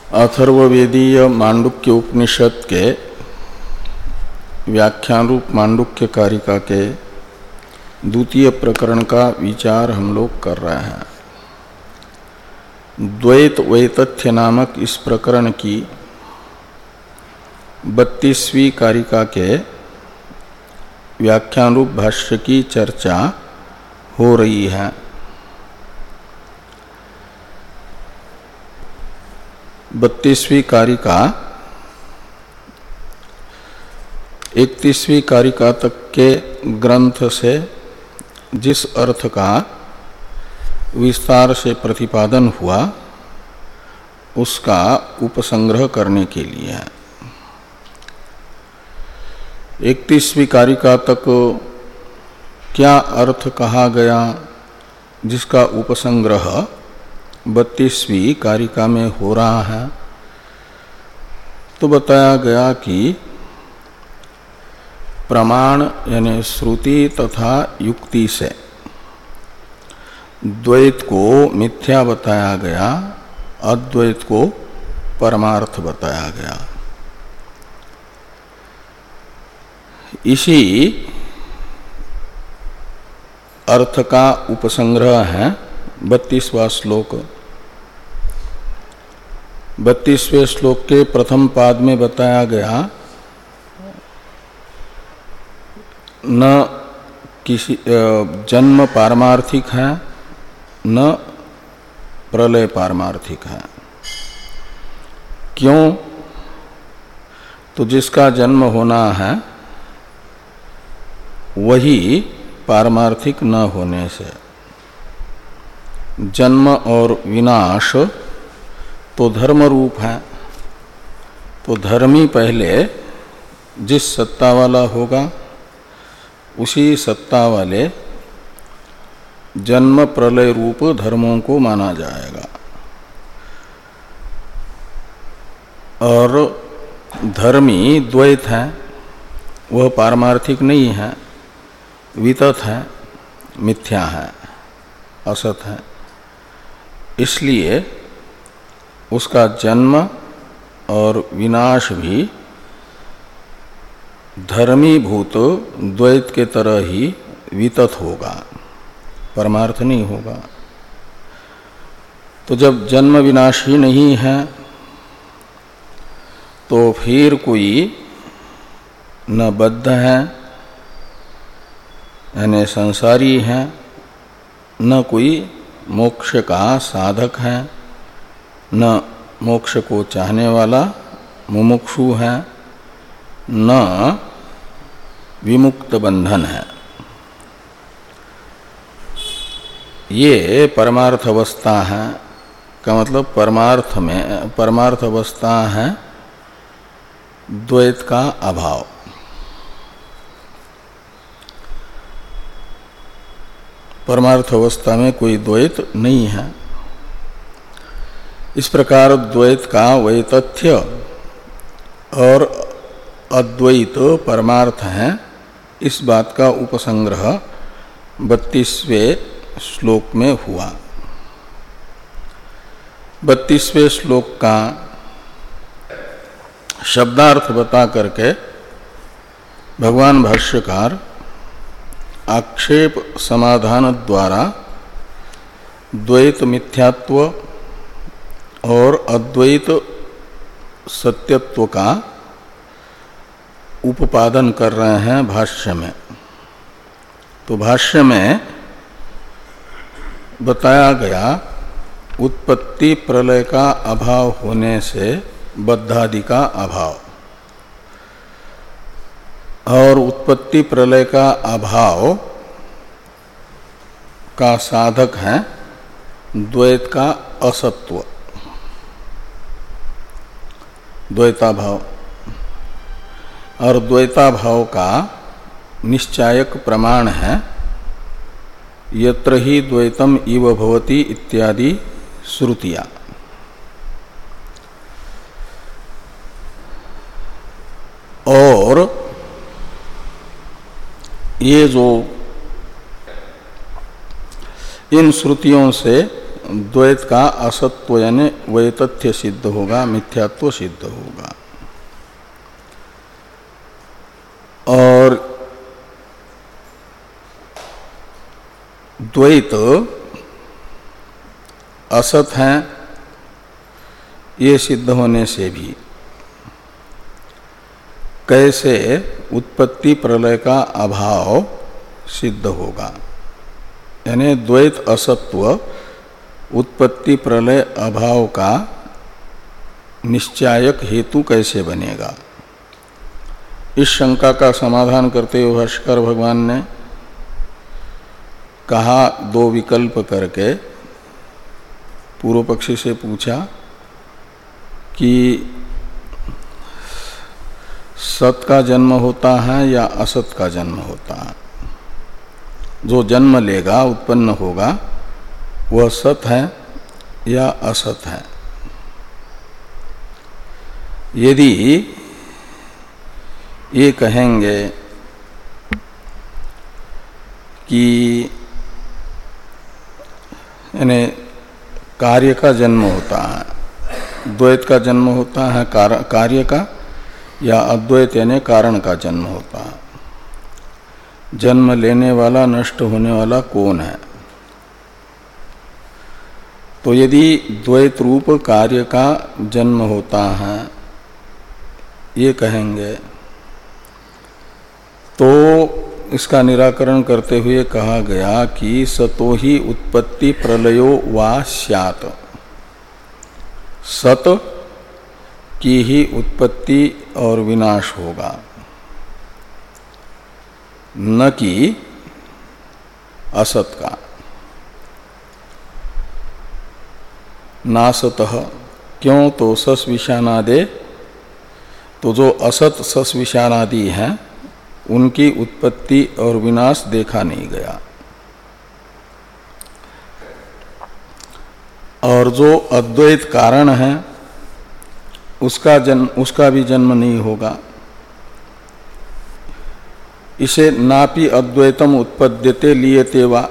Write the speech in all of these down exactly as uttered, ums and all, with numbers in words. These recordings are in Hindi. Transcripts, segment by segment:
अथर्ववेदीय मांडुक्य उपनिषद के व्याख्यान रूप मांडुक्य कारिका के द्वितीय प्रकरण का विचार हम लोग कर रहे हैं। द्वैत वैतथ्य नामक इस प्रकरण की बत्तीसवीं कारिका के व्याख्यान रूप भाष्य की चर्चा हो रही है। बत्तीसवीं कारिका इकतीसवीं कारिका तक के ग्रंथ से जिस अर्थ का विस्तार से प्रतिपादन हुआ उसका उपसंग्रह करने के लिए है। इकतीसवीं कारिका तक क्या अर्थ कहा गया जिसका उपसंग्रह बत्तीसवीं कारिका में हो रहा है, तो बताया गया कि प्रमाण यानी श्रुति तथा युक्ति से द्वैत को मिथ्या बताया गया, अद्वैत को परमार्थ बताया गया। इसी अर्थ का उपसंग्रह है बत्तीसवां श्लोक। बत्तीसवें श्लोक के प्रथम पाद में बताया गया न किसी जन्म पारमार्थिक है न प्रलय पारमार्थिक है। क्यों? तो जिसका जन्म होना है वही पारमार्थिक न होने से, जन्म और विनाश तो धर्म रूप है, तो धर्मी पहले जिस सत्ता वाला होगा उसी सत्ता वाले जन्म प्रलय रूप धर्मों को माना जाएगा। और धर्मी द्वैत है, वह पारमार्थिक नहीं है, वितत है, मिथ्या है, असत है। इसलिए उसका जन्म और विनाश भी धर्मीभूत द्वैत के तरह ही वितत होगा, परमार्थ नहीं होगा। तो जब जन्म विनाश ही नहीं है तो फिर कोई न बद्ध है यानी संसारी है, न कोई मोक्ष का साधक है, न मोक्ष को चाहने वाला मुमुक्षु है, न विमुक्त बंधन है। ये परमार्थ अवस्था है का मतलब परमार्थ में परमार्थ अवस्था है द्वैत का अभाव। परमार्थ अवस्था में कोई द्वैत नहीं है। इस प्रकार द्वैत का वैतथ्य और अद्वैत परमार्थ है, इस बात का उपसंग्रह बत्तीसवें श्लोक में हुआ। बत्तीसवें श्लोक का शब्दार्थ बता करके भगवान भाष्यकार आक्षेप समाधान द्वारा द्वैत मिथ्यात्व और अद्वैत सत्यत्व का उपादन कर रहे हैं भाष्य में। तो भाष्य में बताया गया उत्पत्ति प्रलय का अभाव होने से बद्धादि का अभाव, और उत्पत्ति प्रलय का अभाव का साधक है द्वैत का असत्व, द्वैताभाव। और द्वैताभाव का निश्चायक प्रमाण है यत्र ही द्वैतम इव भवति इत्यादि श्रुतियां। और ये जो इन श्रुतियों से द्वैत का असत्व यानी वैतथ्य सिद्ध होगा, मिथ्यात्व सिद्ध होगा। और द्वैत असत है ये सिद्ध होने से भी कैसे उत्पत्ति प्रलय का अभाव सिद्ध होगा, यानी द्वैत असत्व उत्पत्ति प्रलय अभाव का निश्चायक हेतु कैसे बनेगा। इस शंका का समाधान करते हुए भाष्कर भगवान ने कहा, दो विकल्प करके पूर्व पक्षी से पूछा कि सत का जन्म होता है या असत का जन्म होता है। जो जन्म लेगा, उत्पन्न होगा, वह सत है या असत है। यदि ये कहेंगे कि यानी कार्य का जन्म होता है, द्वैत का जन्म होता है कार्य का, या अद्वैत यानी कारण का जन्म होता है। जन्म लेने वाला नष्ट होने वाला कौन है? तो यदि द्वैत रूप कार्य का जन्म होता है ये कहेंगे तो इसका निराकरण करते हुए कहा गया कि सतो ही उत्पत्ति प्रलयो वा स्यात्, सत की ही उत्पत्ति और विनाश होगा, न कि असत का। नासतः क्यों? तो सस विषानादे, तो जो असत सस विषानादि हैं उनकी उत्पत्ति और विनाश देखा नहीं गया, और जो अद्वैत कारण है उसका जन्म उसका भी जन्म नहीं होगा। इसे नापि अद्वैतम उत्पद्यते लियते वा,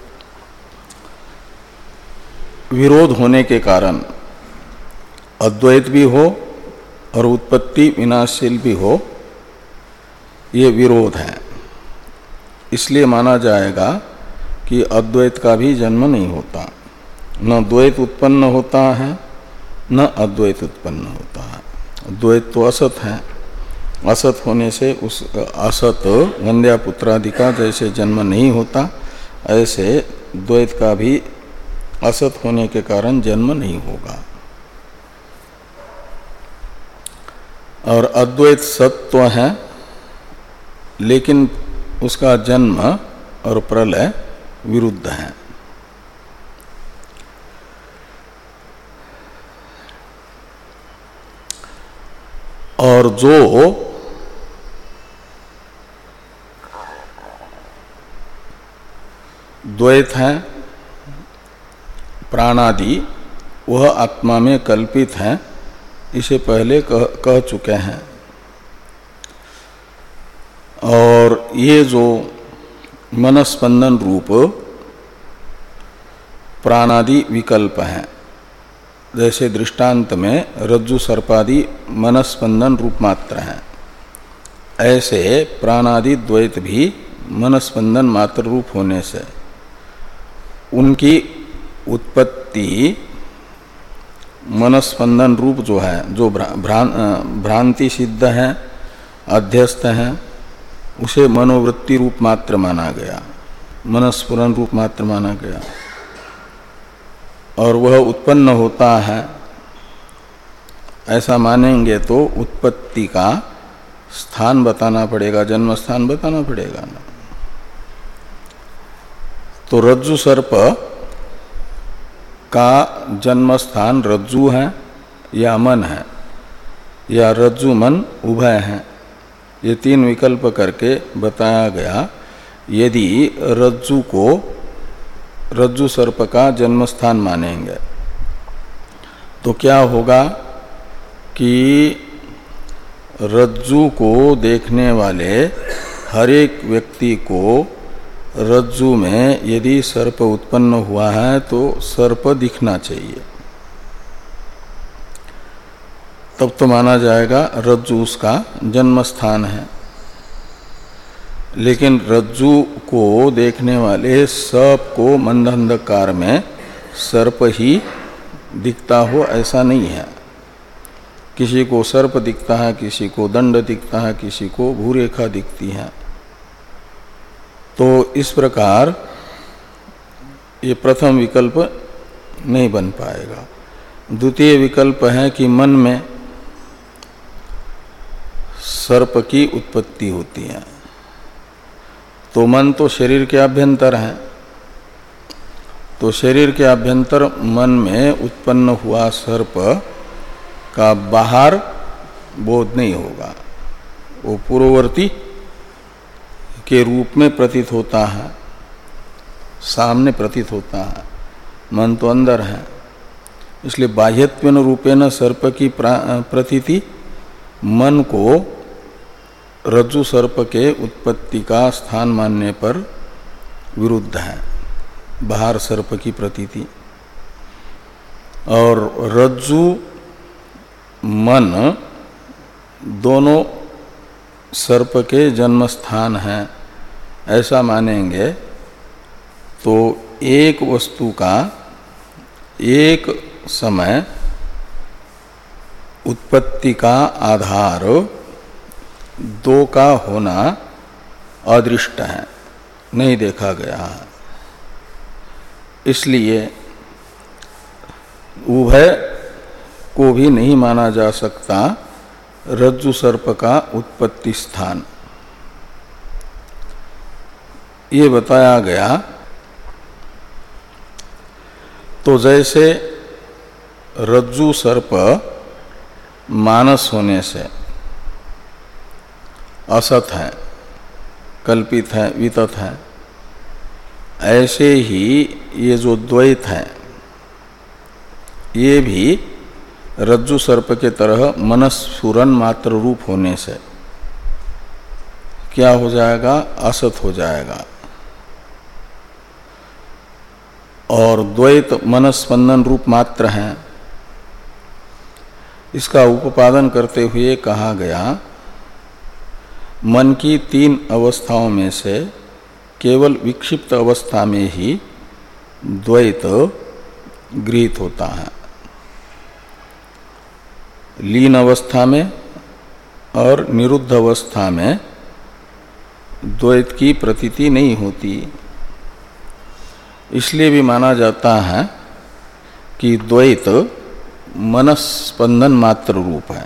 विरोध होने के कारण अद्वैत भी हो और उत्पत्ति विनाशशील भी हो, ये विरोध है। इसलिए माना जाएगा कि अद्वैत का भी जन्म नहीं होता, न द्वैत उत्पन्न होता है न अद्वैत उत्पन्न होता है। द्वैत तो असत है, असत होने से उस असत वंद्या पुत्रादि का जैसे जन्म नहीं होता, ऐसे द्वैत का भी असत होने के कारण जन्म नहीं होगा। और अद्वैत सत्व है, लेकिन उसका जन्म और प्रलय विरुद्ध है। और जो द्वैत है प्राणादि, वह आत्मा में कल्पित है, इसे पहले कह, कह चुके हैं। और ये जो मनस्पंदन रूप प्राणादि विकल्प हैं, जैसे दृष्टांत में रज्जु सर्पादि मनस्पंदन रूप मात्र हैं, ऐसे प्राणादि द्वैत भी मनस्पंदन मात्र रूप होने से उनकी उत्पत्ति मनस्पंदन रूप जो है, जो भ्रांति सिद्ध है, अध्यस्त है, उसे मनोवृत्ति रूप मात्र माना गया, मनस्फुरन रूप मात्र माना गया, और वह उत्पन्न होता है। ऐसा मानेंगे तो उत्पत्ति का स्थान बताना पड़ेगा, जन्म स्थान बताना पड़ेगा ना। तो रज्जु सर्प का जन्म स्थान रज्जु है या मन है, या रज्जु मन उभय है, ये तीन विकल्प करके बताया गया। यदि रज्जु को रज्जु सर्प का जन्म स्थान मानेंगे तो क्या होगा कि रज्जु को देखने वाले हर एक व्यक्ति को रज्जु में यदि सर्प उत्पन्न हुआ है तो सर्प दिखना चाहिए, तब तो माना जाएगा रज्जु उसका जन्म स्थान है। लेकिन रज्जु को देखने वाले सबको मंदअंधकार में सर्प ही दिखता हो ऐसा नहीं है। किसी को सर्प दिखता है, किसी को दंड दिखता है, किसी को भूरेखा दिखती है। तो इस प्रकार ये प्रथम विकल्प नहीं बन पाएगा। द्वितीय विकल्प है कि मन में सर्प की उत्पत्ति होती है, तो मन तो शरीर के अभ्यंतर है, तो शरीर के अभ्यंतर मन में उत्पन्न हुआ सर्प का बाहर बोध नहीं होगा, वो पूर्ववर्ती के रूप में प्रतीत होता है, सामने प्रतीत होता है, मन तो अंदर है। इसलिए बाह्यत्वेन रूपेण सर्प की प्रतीति मन को रज्जु सर्प के उत्पत्ति का स्थान मानने पर विरुद्ध है, बाहर सर्प की प्रतीति। और रज्जु मन दोनों सर्प के जन्म स्थान हैं ऐसा मानेंगे तो एक वस्तु का एक समय उत्पत्ति का आधार दो का होना अदृष्ट है, नहीं देखा गया है। इसलिए उभय को भी नहीं माना जा सकता रज्जु सर्प का उत्पत्ति स्थान। ये बताया गया। तो जैसे रज्जु सर्प मानस होने से असत है, कल्पित है, वितत है, ऐसे ही ये जो द्वैत है ये भी रज्जु सर्प के तरह मनस्फुरन मात्र रूप होने से क्या हो जाएगा, असत हो जाएगा। और द्वैत मनस्पंदन रूप मात्र है। इसका उपादन करते हुए कहा गया मन की तीन अवस्थाओं में से केवल विक्षिप्त अवस्था में ही द्वैत गृहीत होता है। लीन अवस्था में और निरुद्ध अवस्था में द्वैत की प्रतीति नहीं होती। इसलिए भी माना जाता है कि द्वैत मनस्पंदन मात्र रूप है।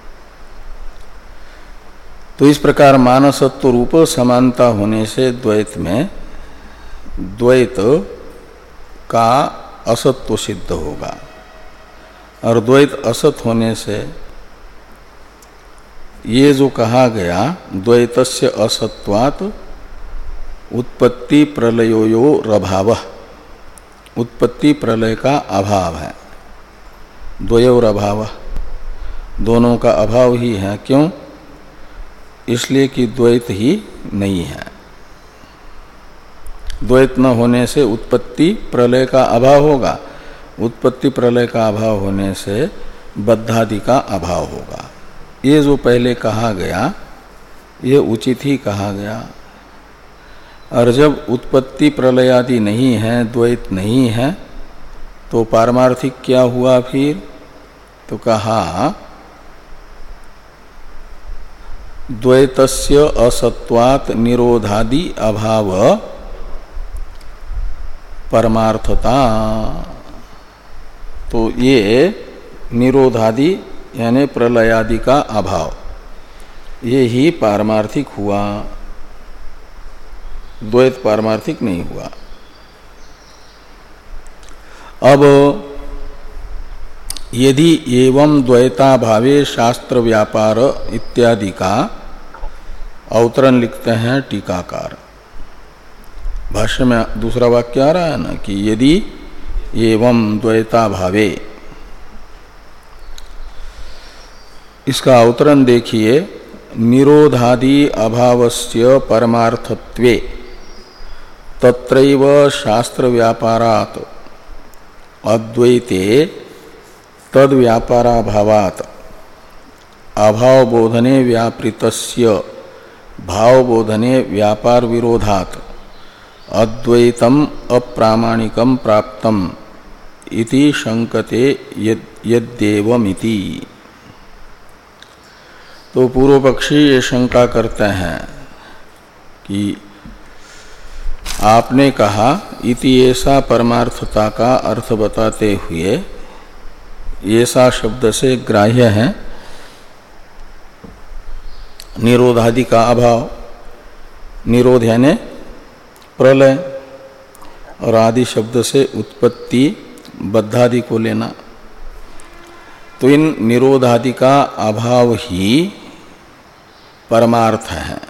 तो इस प्रकार मानसत्व रूप समानता होने से द्वैत में द्वैत का असत्व सिद्ध होगा, और द्वैत असत होने से ये जो कहा गया द्वैतस्य असत्वात् उत्पत्ति प्रलयोयोर अभावः, उत्पत्ति प्रलय का अभाव है। द्वयोर अभावः, दोनों का अभाव ही है। क्यों? इसलिए कि द्वैत ही नहीं है। द्वैत न होने से उत्पत्ति प्रलय का अभाव होगा, उत्पत्ति प्रलय का अभाव होने से बद्धादि का अभाव होगा। ये जो पहले कहा गया ये उचित ही कहा गया। और जब उत्पत्ति प्रलय आदि नहीं है, द्वैत नहीं है, तो पारमार्थिक क्या हुआ फिर? तो कहा द्वैतस्य असत्वात् निरोधादि अभाव परमार्थता। तो ये निरोधादि यानी प्रलयादि का अभाव, ये ही पारमार्थिक हुआ, द्वैत पारमार्थिक नहीं हुआ। अब यदि एवं द्वैताभावे शास्त्र व्यापार इत्यादि का अवतरण लिखते हैं टीकाकार। भाष्य में दूसरा वाक्य आ रहा है ना कि यदि एवं द्वैताभावे, इसका अवतरण देखिए। निरोधादि अभावस्य परमार्थत्वे तत्रैव शास्त्र व्यापारात् अद्वैते तद व्यापाराभावात् अभाव बोधने व्यापृतस्य भाव बोधने व्यापार विरोधात् अद्वैतम अप्रामाणिकम प्राप्तम इति शंकते यद्येवमिति। तो पूर्व पक्षी ये शंका करते हैं कि आपने कहा इति ऐसा परमार्थता का अर्थ बताते हुए ऐसा शब्द से ग्राह्य है निरोधादि का अभाव। निरोध यानी प्रलय और आदि शब्द से उत्पत्ति बद्धादि को लेना। तो इन निरोधादि का अभाव ही परमार्थ है।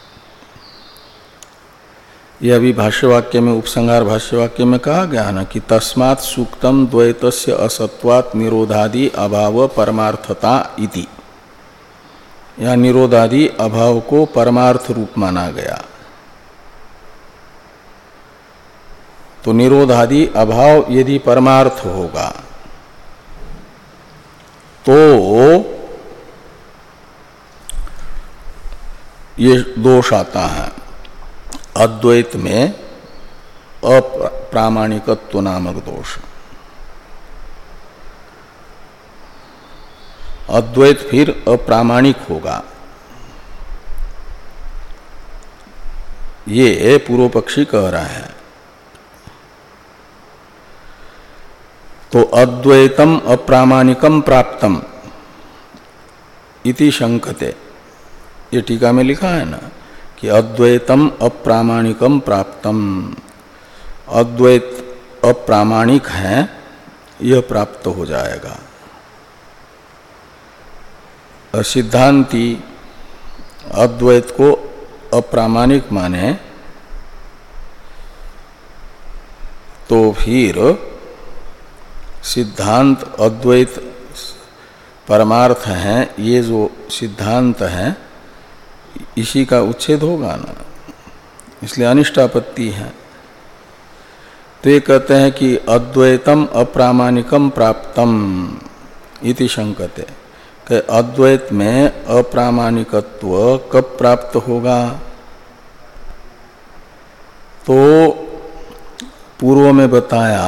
यह अभी भाष्यवाक्य में उपसंहार भाष्यवाक्य में कहा गया ना कि तस्मात् सूक्तम द्वैतस्य असत्वात् निरोधादि अभाव परमार्थता इति। यह निरोधादि अभाव को परमार्थ रूप माना गया। तो निरोधादि अभाव यदि परमार्थ होगा तो ये दोष आता है अद्वैत में अप्रामाणिकत्व नामक दोष। अद्वैत फिर अप्रामाणिक होगा, ये पूर्व पक्षी कह रहा है। तो अद्वैतम अप्रामाणिकम प्राप्तम इति शंकते, ये टीका में लिखा है ना कि अद्वैतम अप्रामाणिकम प्राप्तम, अद्वैत अप्रामाणिक है यह प्राप्त हो जाएगा। सिद्धांती अद्वैत को अप्रामाणिक माने तो फिर सिद्धांत अद्वैत परमार्थ है, ये जो सिद्धांत है इसी का उच्छेद होगा ना, इसलिए अनिष्टापत्ति है। तो ये कहते हैं कि अद्वैतम अप्रामाणिकम प्राप्तम इति शंकते, कि अद्वैत में अप्रामाणिकत्व कब प्राप्त होगा। तो पूर्व में बताया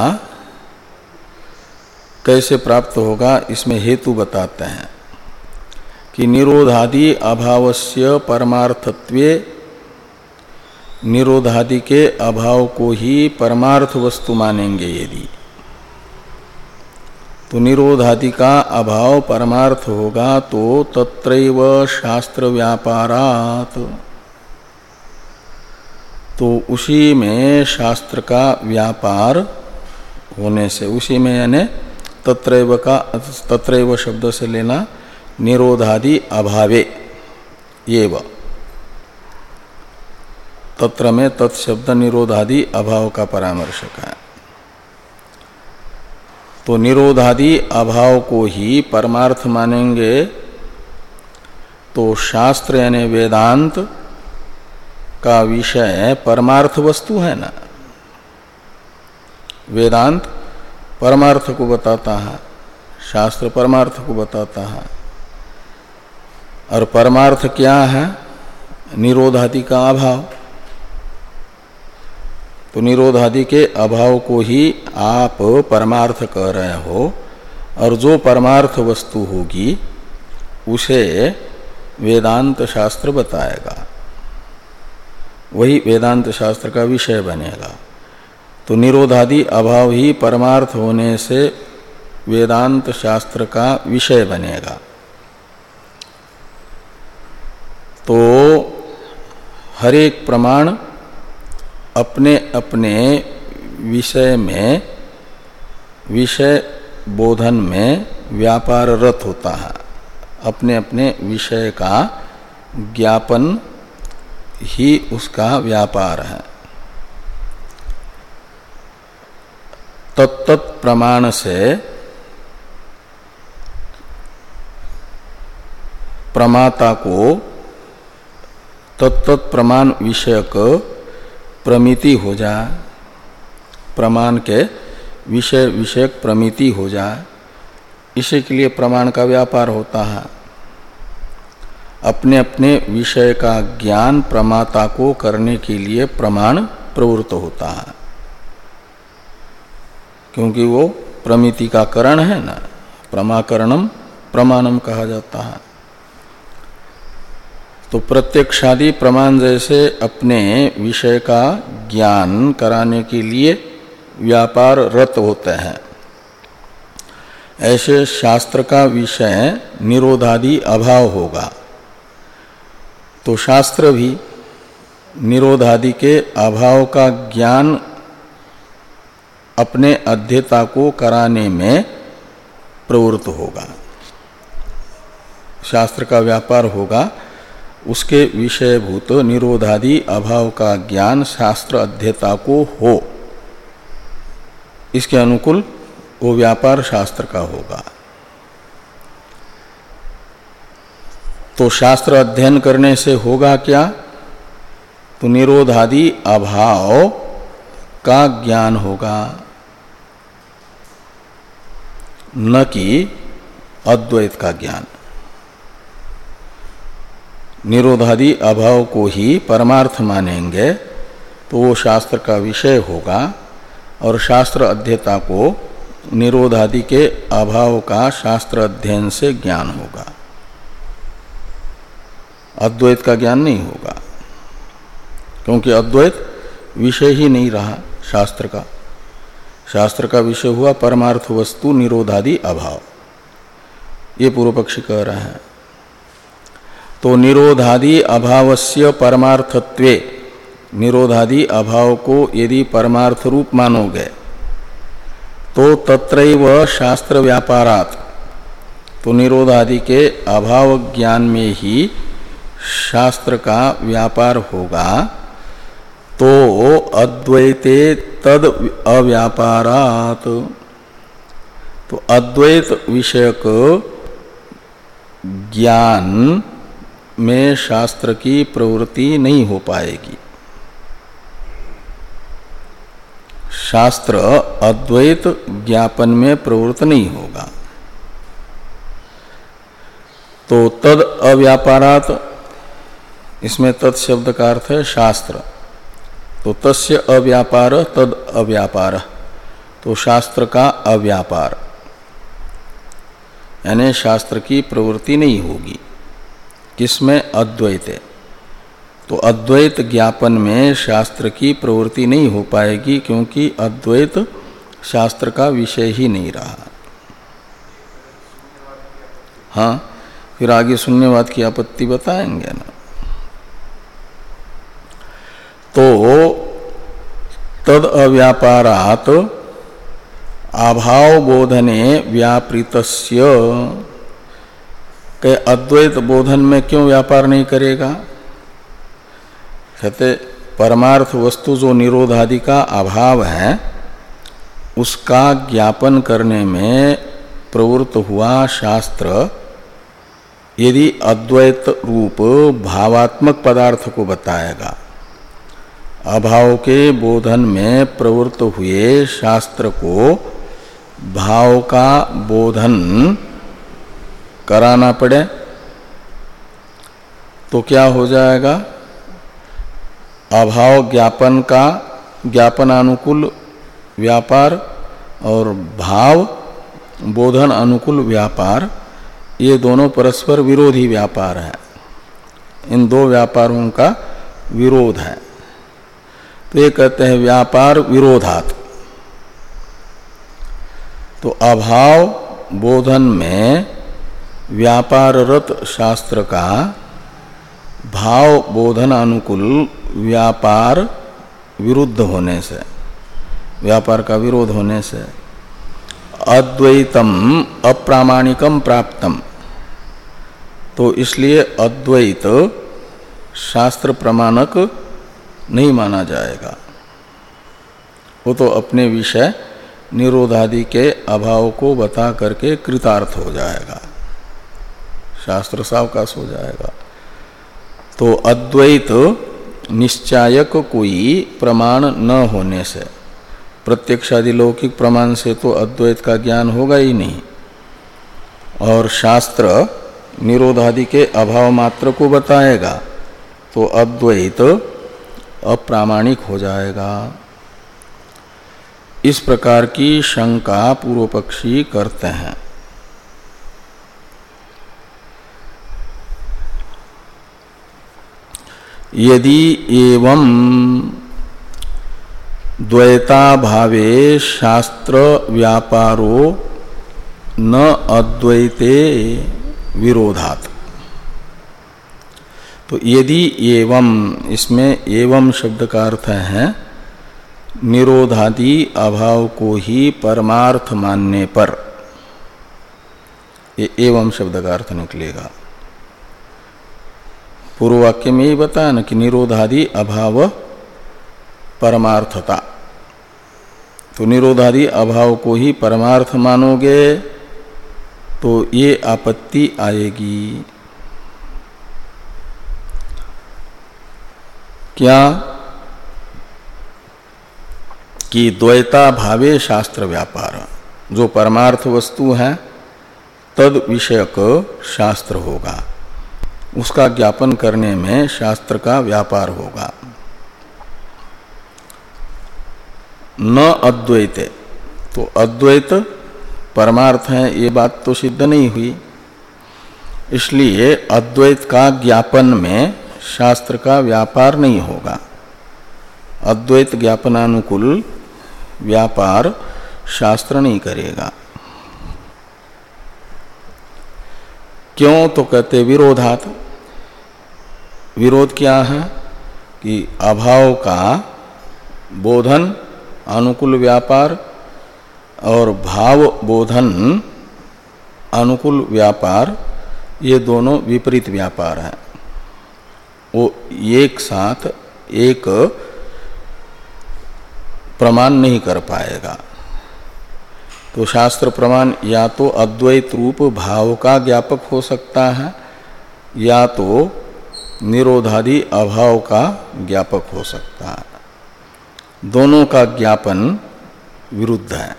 कैसे प्राप्त होगा, इसमें हेतु बताते हैं कि निरोधादि अभावस्य परमार्थत्वे, निरोधादि के अभाव को ही परमार्थ वस्तु मानेंगे यदि, तो निरोधादि का अभाव परमार्थ होगा तो तत्रैव शास्त्र व्यापारात्, तो उसी में शास्त्र का व्यापार होने से, उसी में यानी तत्रैव का, तत्रैव शब्द से लेना निरोधादि अभावे एव, तत्र में तत्शब्द निरोधादि अभाव का परामर्शक है। तो निरोधादि अभाव को ही परमार्थ मानेंगे तो शास्त्र यानी वेदांत का विषय परमार्थ वस्तु है ना। वेदांत परमार्थ को बताता है, शास्त्र परमार्थ को बताता है। और परमार्थ क्या है? निरोधादि का अभाव। तो निरोधादि के अभाव को ही आप परमार्थ कह रहे हो, और जो परमार्थ वस्तु होगी उसे वेदांत शास्त्र बताएगा, वही वेदांत शास्त्र का विषय बनेगा। तो निरोधादि अभाव ही परमार्थ होने से वेदांत शास्त्र का विषय बनेगा। तो हर एक प्रमाण अपने अपने विषय में, विषय बोधन में व्यापाररत होता है, अपने अपने विषय का ज्ञापन ही उसका व्यापार है। तत्तत् प्रमाण से प्रमाता को तत्तत् प्रमाण विषयक प्रमिति हो जाए, प्रमाण के विषय विषयक प्रमिति हो जाए, इसी के लिए प्रमाण का व्यापार होता है। अपने अपने विषय का ज्ञान प्रमाता को करने के लिए प्रमाण प्रवृत्त होता है, क्योंकि वो प्रमिति का करण है ना, प्रमाकरणम प्रमाणम कहा जाता है। तो प्रत्यक्षादि प्रमाण जैसे अपने विषय का ज्ञान कराने के लिए व्यापार रत होते हैं, ऐसे शास्त्र का विषय निरोधादि अभाव होगा तो शास्त्र भी निरोधादि के अभाव का ज्ञान अपने अध्येता को कराने में प्रवृत्त होगा। शास्त्र का व्यापार होगा, उसके विषयभूत निरोधादि अभाव का ज्ञान शास्त्र अध्येता को हो, इसके अनुकूल वो व्यापार शास्त्र का होगा। तो शास्त्र अध्ययन करने से होगा क्या? तो निरोधादि अभाव का ज्ञान होगा, न कि अद्वैत का ज्ञान। निरोधादि अभाव को ही परमार्थ मानेंगे तो वो शास्त्र का विषय होगा, और शास्त्र अध्येता को निरोधादि के अभाव का शास्त्र अध्ययन से ज्ञान होगा, अद्वैत का ज्ञान नहीं होगा, क्योंकि अद्वैत विषय ही नहीं रहा शास्त्र का। शास्त्र का विषय हुआ परमार्थ वस्तु निरोधादि अभाव, ये पूर्व पक्षी कह रहे हैं। तो निरोधादि अभावस्य परमार्थत्वे, निरोधादि अभाव को यदि परमार्थ रूप मानोगे तो तत्रैव शास्त्र व्यापारात्, तो निरोधादि के अभाव ज्ञान में ही शास्त्र का व्यापार होगा, तो अद्वैते तद अव्यापारात्, तो अद्वैत विषयक ज्ञान में शास्त्र की प्रवृत्ति नहीं हो पाएगी। शास्त्र अद्वैत ज्ञापन में प्रवृत्त नहीं होगा। तो तद अव्यापारात्, इसमें तत् शब्द का अर्थ है शास्त्र, तो तस्य अव्यापार तद अव्यापार, तो शास्त्र का अव्यापार, यानी शास्त्र की प्रवृत्ति नहीं होगी। किसमें? अद्वैत। तो अद्वैत ज्ञापन में शास्त्र की प्रवृत्ति नहीं हो पाएगी, क्योंकि अद्वैत शास्त्र का विषय ही नहीं रहा। हाँ, फिर आगे शून्यवाद की आपत्ति बताएंगे ना। तो तद अव्यापारात् अभाव बोधने व्यापृतस्य, के अद्वैत बोधन में क्यों व्यापार नहीं करेगा? कहते परमार्थ वस्तु जो निरोधादि का अभाव है, उसका ज्ञापन करने में प्रवृत्त हुआ शास्त्र यदि अद्वैत रूप भावात्मक पदार्थ को बताएगा, अभाव के बोधन में प्रवृत्त हुए शास्त्र को भाव का बोधन कराना पड़े, तो क्या हो जाएगा? अभाव ज्ञापन का ज्ञापनानुकूल व्यापार और भाव बोधन अनुकूल व्यापार, ये दोनों परस्पर विरोधी व्यापार है। इन दो व्यापारों का विरोध है, तो ये कहते हैं व्यापार विरोधात्। तो अभाव बोधन में व्यापाररत शास्त्र का भाव बोधन अनुकूल व्यापार विरुद्ध होने से, व्यापार का विरोध होने से अद्वैतम अप्रामाणिकम प्राप्तम, तो इसलिए अद्वैत शास्त्र प्रमाणक नहीं माना जाएगा। वो तो अपने विषय निरोधादि के अभाव को बता करके कृतार्थ हो जाएगा, शास्त्र सावकाश हो जाएगा। तो अद्वैत निश्चायक कोई प्रमाण न होने से, प्रत्यक्षादि लौकिक प्रमाण से तो अद्वैत का ज्ञान होगा ही नहीं, और शास्त्र निरोधादि के अभाव मात्र को बताएगा तो अद्वैत अप्रामाणिक हो जाएगा। इस प्रकार की शंका पूर्व पक्षी करते हैं। यदि एवं द्वैताभावे शास्त्र व्यापारो न अद्वैते विरोधात्, तो यदि एवं, इसमें एवं शब्द का अर्थ है निरोधादि अभाव को ही परमार्थ मानने पर, ये एवं शब्द का अर्थ निकलेगा। पूर्व वाक्य में ही बताया ना कि निरोधादि अभाव परमार्थता, तो निरोधादि अभाव को ही परमार्थ मानोगे तो ये आपत्ति आएगी। क्या कि द्वैता भावे शास्त्र व्यापार, जो परमार्थ वस्तु है तद विषयक शास्त्र होगा, उसका ज्ञापन करने में शास्त्र का व्यापार होगा। न अद्वैते, तो अद्वैत परमार्थ है ये बात तो सिद्ध नहीं हुई, इसलिए अद्वैत का ज्ञापन में शास्त्र का व्यापार नहीं होगा। अद्वैत ज्ञापनानुकूल व्यापार शास्त्र नहीं करेगा। क्यों? तो कहते विरोधात। विरोध क्या है कि अभाव का बोधन अनुकूल व्यापार और भाव बोधन अनुकूल व्यापार, ये दोनों विपरीत व्यापार हैं। वो एक साथ एक प्रमाण नहीं कर पाएगा। तो शास्त्र प्रमाण या तो अद्वैत रूप भाव का ज्ञापक हो सकता है या तो निरोधादि अभाव का ज्ञापक हो सकता है। दोनों का ज्ञापन विरुद्ध है,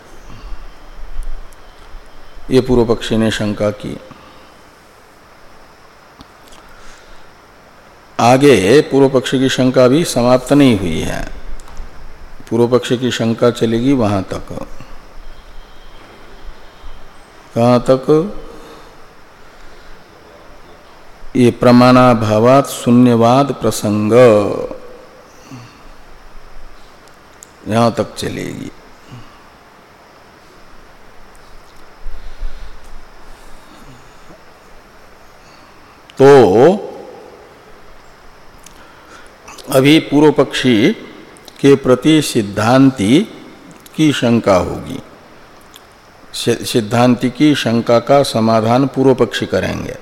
ये पूर्व पक्षी ने शंका की। आगे पूर्व पक्षी की शंका भी समाप्त नहीं हुई है, पूर्व पक्षी की शंका चलेगी वहां तक। कहां तक? ये प्रमाणाभावात शून्यवाद प्रसंग, यहां तक चलेगी। तो अभी पूर्व पक्षी के प्रति सिद्धांती की शंका होगी। सिद्धांती की शंका का समाधान पूर्व पक्षी करेंगे।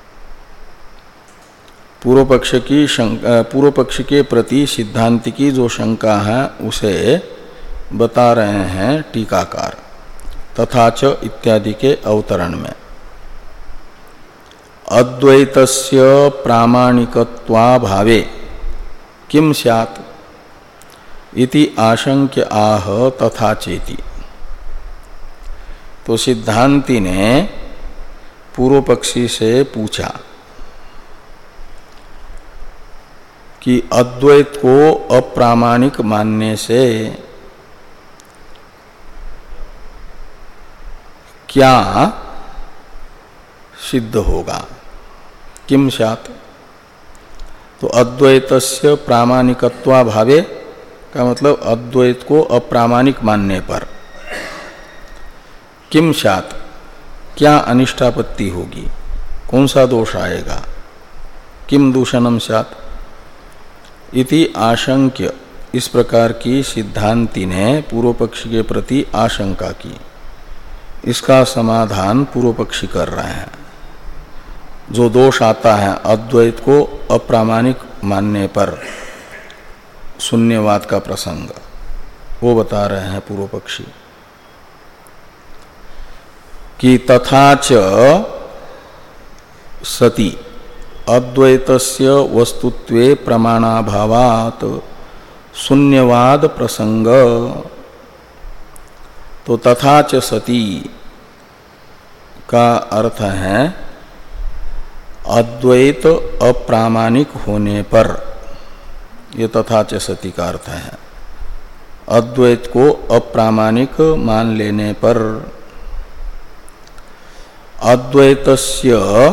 पूर्व पक्ष की शंका, पूर्व पक्ष के प्रति सिद्धांती की जो शंका है उसे बता रहे हैं टीकाकार तथा च इत्यादि के अवतरण में। अद्वैतस्य प्रामाणिकत्वाभावे किम स्यात् इति आशंक्य आह तथा चेति। तो सिद्धांति ने पूर्व पक्षी से पूछा कि अद्वैत को अप्रामाणिक मानने से क्या सिद्ध होगा? किम स्यात्, तो अद्वैतस्य प्रामाणिकत्वाभावे का मतलब अद्वैत को अप्रामाणिक मानने पर किम स्यात्, क्या अनिष्टापत्ति होगी, कौन सा दोष आएगा? किम दूषणम स्यात् इति आशंक्य, इस प्रकार की सिद्धांति ने पूर्व पक्षी के प्रति आशंका की। इसका समाधान पूर्व पक्षी कर रहे हैं। जो दोष आता है अद्वैत को अप्रामाणिक मानने पर, शून्यवाद का प्रसंग, वो बता रहे हैं पूर्व पक्षी कि तथा च सति अद्वैतस्य वस्तुत्वे प्रमाणाभावात् शून्यवाद प्रसंग। तो तथा च सती का अर्थ है अद्वैत अप्रामाणिक होने पर, ये तथा च सती का अर्थ है अद्वैत को अप्रामाणिक मान लेने पर। अद्वैतस्य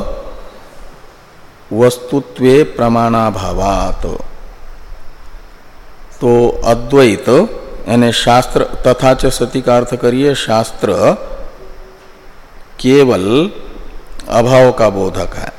वस्तुत्वे प्रमाणाभावात्, तो अद्वैत यानी शास्त्र, तथा च सती का अर्थ करिए शास्त्र केवल अभाव का बोधक है,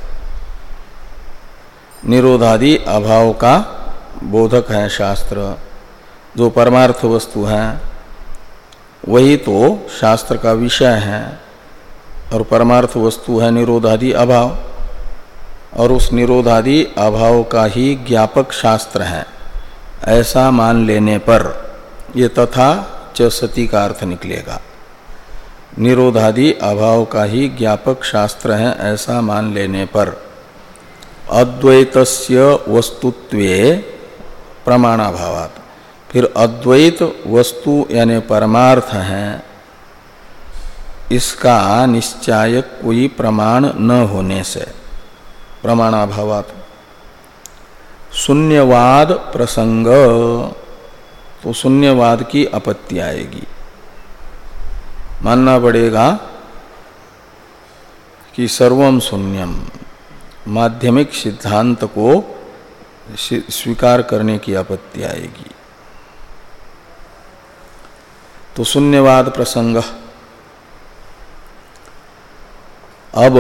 निरोधादि अभाव का बोधक है। शास्त्र जो परमार्थ वस्तु है वही तो शास्त्र का विषय है, और परमार्थ वस्तु है निरोधादि अभाव, और उस निरोधादि अभाव का ही ज्ञापक शास्त्र है, ऐसा मान लेने पर ये तथा च सती का अर्थ निकलेगा। निरोधादि अभाव का ही ज्ञापक शास्त्र है ऐसा मान लेने पर अद्वैतस्य वस्तुत्वे प्रमाणाभावात्, फिर अद्वैत वस्तु यानी परमार्थ है इसका निश्चायक कोई प्रमाण न होने से प्रमाणाभावात् शून्यवाद प्रसंग, तो शून्यवाद की आपत्ति आएगी। मानना पड़ेगा कि सर्वम शून्यम, माध्यमिक सिद्धांत को स्वीकार करने की आपत्ति आएगी। तो शून्यवाद प्रसंग। अब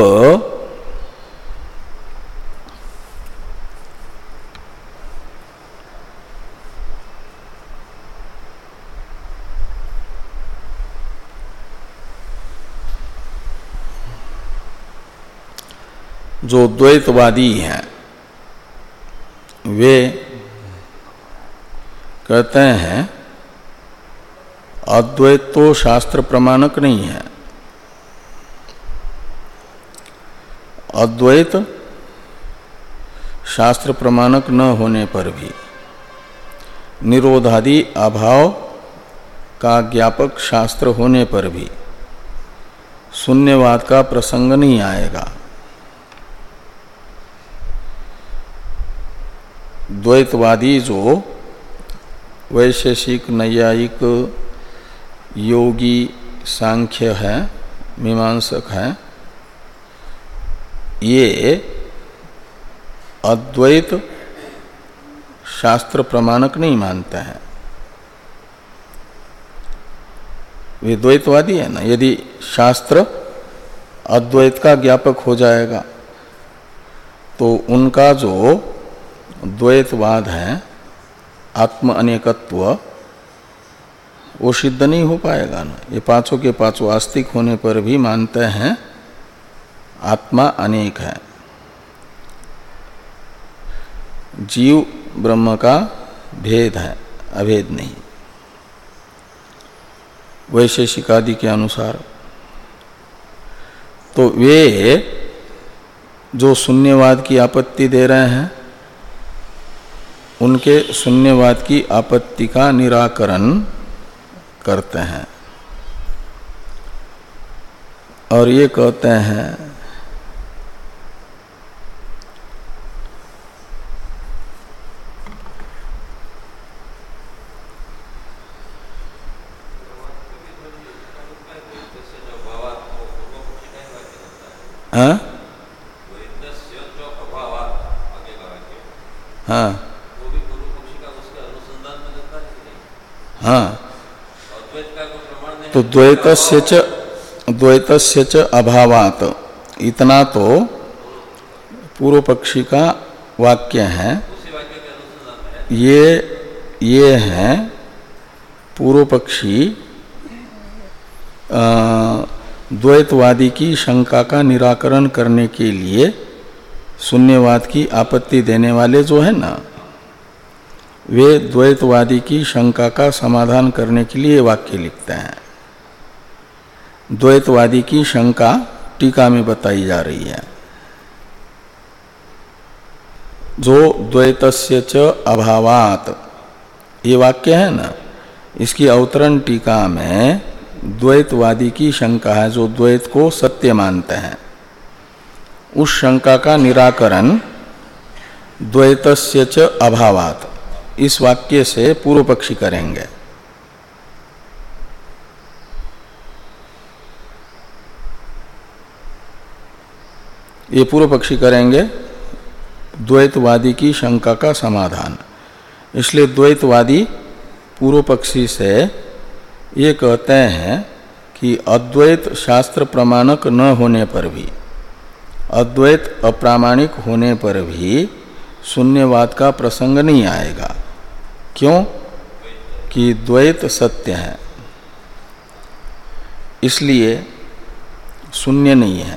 जो द्वैतवादी हैं वे कहते हैं अद्वैत तो शास्त्र प्रमाणक नहीं है। अद्वैत शास्त्र प्रमाणक न होने पर भी निरोधादि अभाव का ज्ञापक शास्त्र होने पर भी शून्यवाद का प्रसंग नहीं आएगा। द्वैतवादी जो वैशेषिक नैयायिक योगी सांख्य है मीमांसक है, ये अद्वैत शास्त्र प्रमाणक नहीं मानते हैं। वे द्वैतवादी है ना, यदि शास्त्र अद्वैत का ज्ञापक हो जाएगा तो उनका जो द्वैतवाद है आत्म अनेकत्व वो सिद्ध नहीं हो पाएगा ना। ये पांचों के पांचों आस्तिक होने पर भी मानते हैं आत्मा अनेक है, जीव ब्रह्म का भेद है, अभेद नहीं, वैशेषिक आदि के अनुसार। तो वे जो शून्यवाद की आपत्ति दे रहे हैं उनके शून्यवाद की आपत्ति का निराकरण करते हैं और ये कहते हैं हाँ हाँ हाँ, तो द्वैतस्य च द्वैतस्य च अभावात, इतना तो पूर्व पक्षी का वाक्य है। ये ये है पूर्व पक्षी द्वैतवादी की शंका का निराकरण करने के लिए शून्यवाद की आपत्ति देने वाले जो है ना, वे द्वैतवादी की शंका का समाधान करने के लिए वाक्य लिखते हैं। द्वैतवादी की शंका टीका में बताई जा रही है। जो द्वैतस्य च अभावात ये वाक्य है ना, इसकी अवतरण टीका में द्वैतवादी की शंका है जो द्वैत को सत्य मानते हैं। उस शंका का निराकरण द्वैतस्य च अभावात इस वाक्य से पूर्व पक्षी करेंगे। ये पूर्व पक्षी करेंगे द्वैतवादी की शंका का समाधान। इसलिए द्वैतवादी पूर्व पक्षी से ये कहते हैं कि अद्वैत शास्त्र प्रमाणक न होने पर भी, अद्वैत अप्रामाणिक होने पर भी शून्यवाद का प्रसंग नहीं आएगा। क्यों? कि द्वैत सत्य है, इसलिए शून्य नहीं है।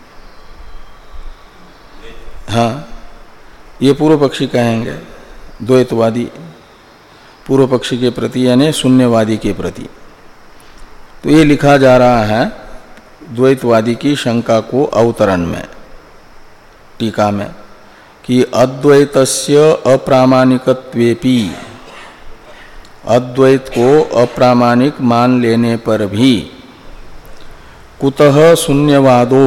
हाँ, ये पूर्व पक्षी कहेंगे द्वैतवादी पूर्व पक्षी के प्रति यानी शून्यवादी के प्रति। तो ये लिखा जा रहा है द्वैतवादी की शंका को अवतरण में टीका में कि अद्वैतस्य अप्रामाणिकत्वेपि, अद्वैत को अप्रामाणिक मान लेने पर भी कुतः शून्यवादो,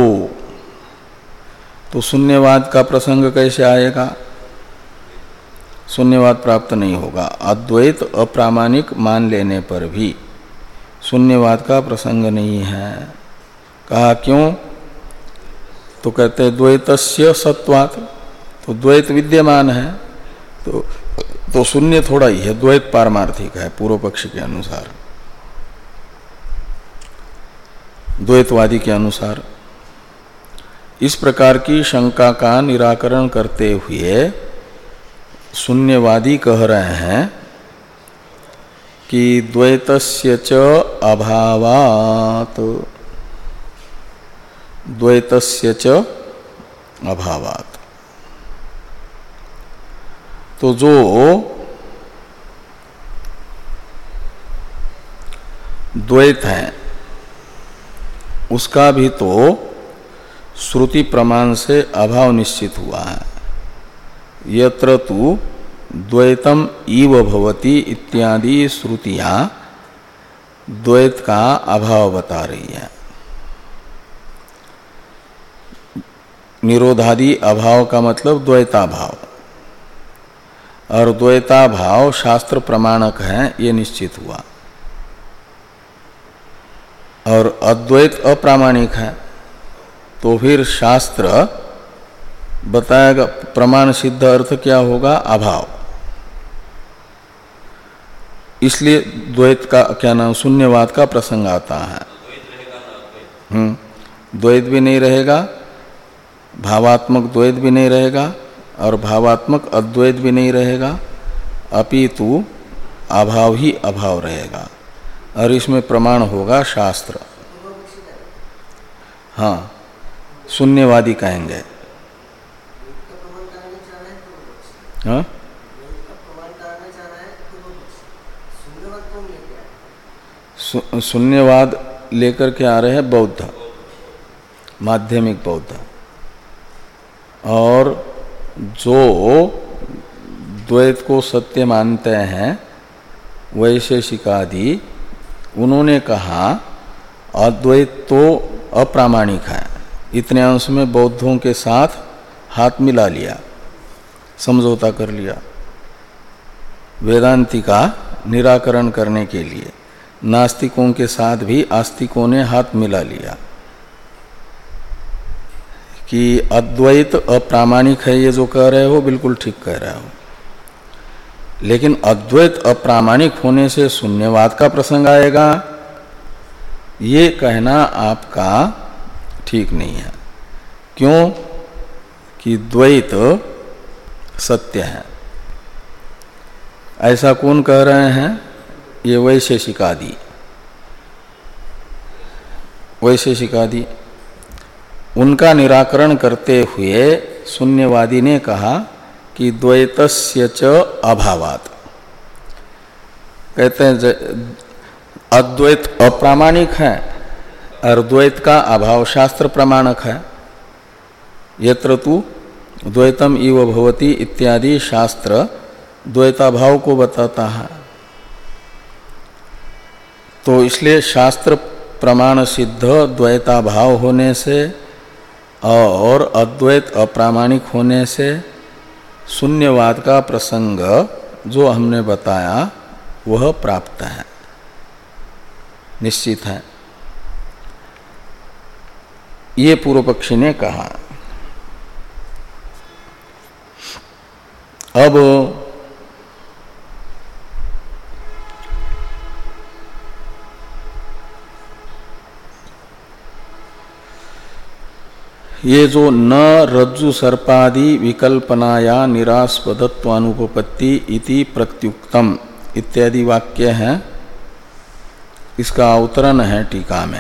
तो शून्यवाद का प्रसंग कैसे आएगा? शून्यवाद प्राप्त नहीं होगा। अद्वैत अप्रामाणिक मान लेने पर भी शून्यवाद का प्रसंग नहीं है। कहा क्यों? तो कहते द्वैतस्य सत्वात्, तो द्वैत विद्यमान है तो तो शून्य थोड़ा ही है, द्वैत पारमार्थिक है पूर्व पक्षी के अनुसार, द्वैतवादी के अनुसार। इस प्रकार की शंका का निराकरण करते हुए शून्यवादी कह रहे हैं कि द्वैतस्य च अभावात्, द्वैतस्य च अभावात्, तो जो द्वैत है उसका भी तो श्रुति प्रमाण से अभाव निश्चित हुआ है। यत्र तु द्वैतम इव भवति इत्यादि श्रुतियां द्वैत का अभाव बता रही है। निरोधादि अभाव का मतलब द्वैताभाव, और द्वैताभाव शास्त्र प्रमाणक है ये निश्चित हुआ। और अद्वैत अप्रामाणिक है तो फिर शास्त्र बताएगा प्रमाण सिद्ध अर्थ क्या होगा? अभाव। इसलिए द्वैत का क्या नाम शून्यवाद का प्रसंग आता है। हम्म, द्वैत भी नहीं रहेगा, भावात्मक द्वैत भी नहीं रहेगा और भावात्मक अद्वैत भी नहीं रहेगा, अपितु अभाव ही अभाव रहेगा और इसमें प्रमाण होगा शास्त्र। हाँ, शून्यवादी कहेंगे। हाँ? शून्यवाद लेकर के आ रहे हैं बौद्ध, माध्यमिक बौद्ध। और जो द्वैत को सत्य मानते हैं वैशेषिकादि, उन्होंने कहा अद्वैत तो अप्रामाणिक है। इतने अंश में बौद्धों के साथ हाथ मिला लिया, समझौता कर लिया वेदांती का निराकरण करने के लिए। नास्तिकों के साथ भी आस्तिकों ने हाथ मिला लिया कि अद्वैत अप्रामाणिक है, ये जो कह रहे हो बिल्कुल ठीक कह रहे हो, लेकिन अद्वैत अप्रामाणिक होने से शून्यवाद का प्रसंग आएगा, ये कहना आपका ठीक नहीं है। क्यों? कि द्वैत सत्य है। ऐसा कौन कह रहे हैं? ये वैशेषिकादि, वैशेषिकादि। उनका निराकरण करते हुए शून्यवादी ने कहा कि द्वैतस्य च अभावात्, कहते हैं अद्वैत अप्रामाणिक है और द्वैत का अभाव शास्त्र प्रमाणक है। यत्र तु द्वैतम इव भवति इत्यादि शास्त्र द्वैताभाव को बताता है। तो इसलिए शास्त्र प्रमाण सिद्ध द्वैताभाव होने से और अद्वैत अप्रामाणिक होने से शून्यवाद का प्रसंग जो हमने बताया वह प्राप्त है, निश्चित है, ये पूर्व पक्षी ने कहा। अब ये जो न रज्जु सर्पादि विकल्पनाया निरास्पदत्वानुपपत्ति इति प्रत्युक्तम इत्यादि वाक्य है, इसका अवतरण है टीका में।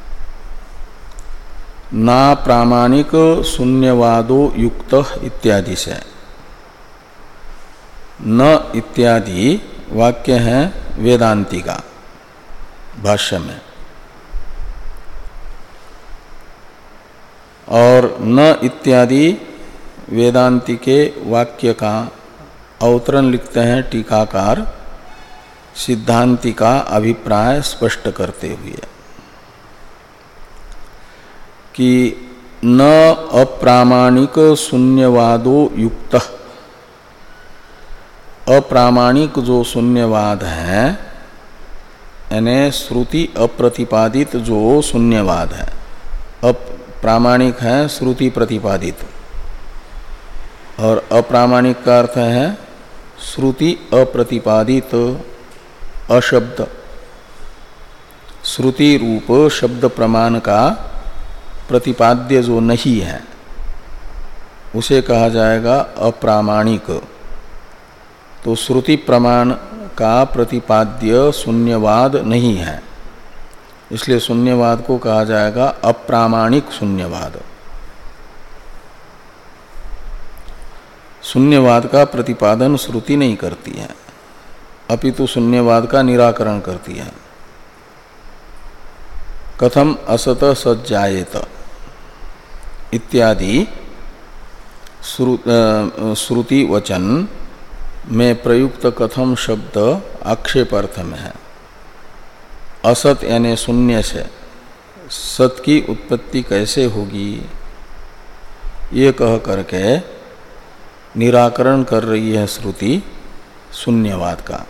ना प्रामाणिक शून्यवादो युक्त इत्यादि से न इत्यादि वाक्य है वेदांती का भाष्य में, और न इत्यादि वेदांती के वाक्य का अवतरण लिखते हैं टीकाकार सिद्धांति का अभिप्राय स्पष्ट करते हुए कि न अप्रामाणिक शून्यवादो युक्त, अप्रामाणिक जो शून्यवाद है यानी श्रुति अप्रतिपादित जो शून्यवाद है, अप्रामाणिक है श्रुति प्रतिपादित, और अप्रामाणिक का अर्थ है श्रुति अप्रतिपादित अशब्द, श्रुति रूप शब्द प्रमाण का प्रतिपाद्य जो नहीं है उसे कहा जाएगा अप्रामाणिक। तो श्रुति प्रमाण का प्रतिपाद्य शून्यवाद नहीं है, इसलिए शून्यवाद को कहा जाएगा अप्रामाणिक शून्यवाद। शून्यवाद का प्रतिपादन श्रुति नहीं करती है, अपितु शून्यवाद का निराकरण करती है। कथम असत सज्जायेत इत्यादि श्रुति वचन में प्रयुक्त कथम शब्द आक्षेपार्थ में है। असत यानी शून्य से सत की उत्पत्ति कैसे होगी ये कह करके निराकरण कर रही है श्रुति शून्यवाद का।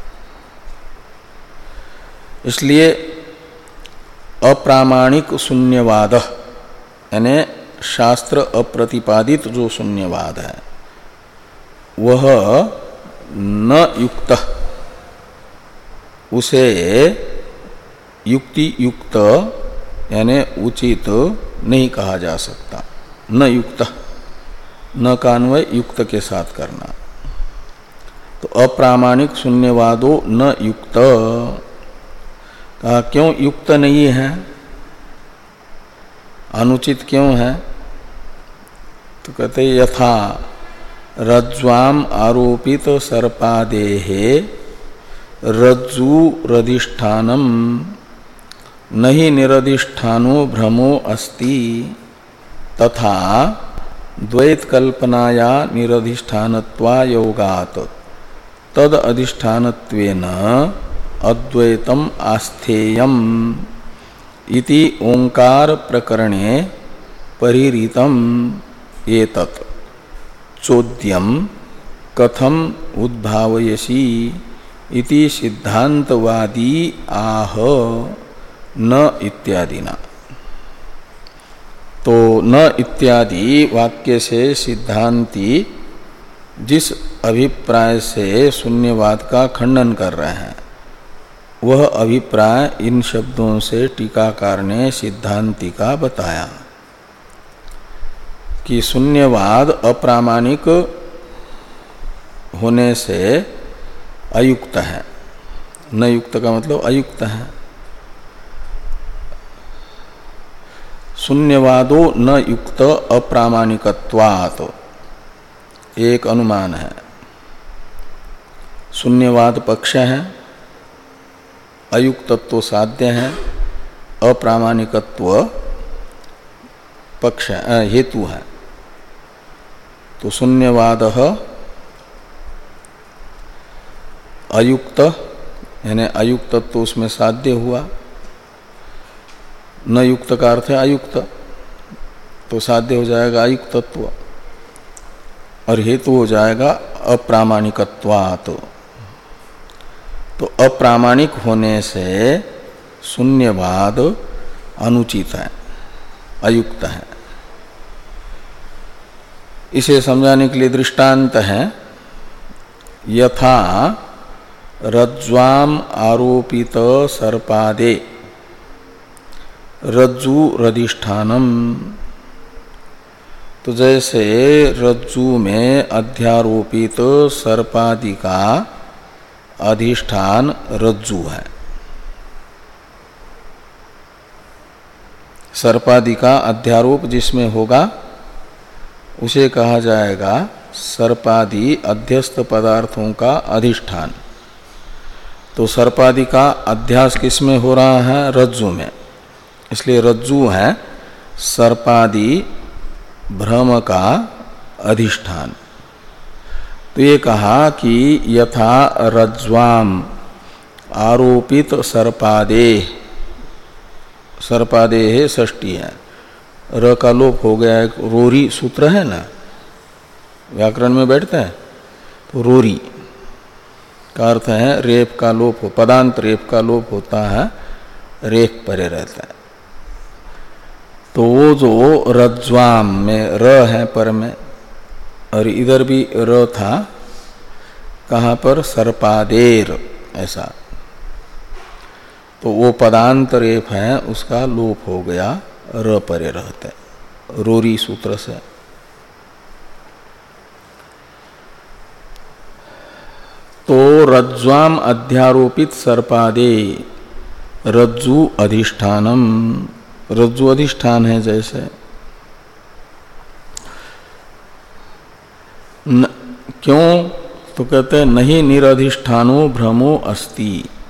इसलिए अप्रामाणिक शून्यवाद यानी शास्त्र अप्रतिपादित जो शून्यवाद है वह न युक्त, उसे युक्ति युक्त यानी उचित नहीं कहा जा सकता। न युक्त, न का अन्वय युक्त के साथ करना। तो अप्रामाणिक शून्यवादो न युक्त, कहा क्यों युक्त नहीं है, अनुचित क्यों है? तो कहते यथा रज्ज्वाम आरोपित सर्पादेहे रज्जु रधिष्ठानम नहि निरधिष्ठानो भ्रमो अस्ति तथा द्वैत कल्पनाया निरधिष्ठानत्वा योगात् तद अधिष्ठानत्वेन अद्वैतम आस्थेयम इति ओंकार प्रकरणे परिरीतम एतत् चोद्यम कथम उद्भावयसि इति सिद्धांतवादी आह न इत्यादिना। तो न इत्यादि वाक्य से सिद्धांती जिस अभिप्राय से शून्यवाद का खंडन कर रहे हैं वह अभिप्राय इन शब्दों से टीकाकार ने सिद्धांति का बताया कि शून्यवाद अप्रामाणिक होने से अयुक्त है। न युक्त का मतलब अयुक्त है। शून्यवादो न युक्त अप्रामाणिकत्वात् एक अनुमान है। शून्यवाद पक्ष है, अयुक्तत्व साध्य है, अप्रामाणिकत्व पक्ष हेतु है। तो शून्यवाद अयुक्त, यानी अयुक्त तो उसमें साध्य हुआ, न युक्त का अर्थ है अयुक्त, तो साध्य हो जाएगा अयुक्तत्व और हेतु हो जाएगा अप्रामाणिकत्वात्। तो अप्रामाणिक होने से शून्यवाद अनुचित है, अयुक्त है। इसे समझाने के लिए दृष्टांत है, यथा रज्ज्वाम आरोपित सर्पादे रज्जु रधिष्ठानम। तो जैसे रज्जु में अध्यारोपित सर्पादि का अधिष्ठान रज्जु है, सर्पादि का अध्यारोप जिसमें होगा उसे कहा जाएगा सर्पादि अध्यस्त पदार्थों का अधिष्ठान। तो सर्पादि का अध्यास किसमें हो रहा है? रज्जु में, इसलिए रज्जु है सर्पादि भ्रम का अधिष्ठान। तो ये कहा कि यथा रज्ज्वाम आरोपित सर्पादे, सर्पादे है षष्ठी है, र का लोप हो गया, एक रोरी सूत्र है ना व्याकरण में बैठता है, तो रोरी का अर्थ है रेप का लोप हो, पदांत रेप का लोप होता है, रेप परे रहता है। तो वो जो रज्ज्वाम में र है पर में, और इधर भी र था, कहाँ पर? सर्पादेर, ऐसा। तो वो पदांत रेप है उसका लोप हो गया, र परे रहते, रोरी सूत्र से। तो रज्ज्वाम अध्यारोपित सर्पादे रज्जु अधिष्ठानम, रज्जु अधिष्ठान है जैसे। न, क्यों? तो कहते हैं नहीं निरधिष्ठानो भ्रमो अस्ति।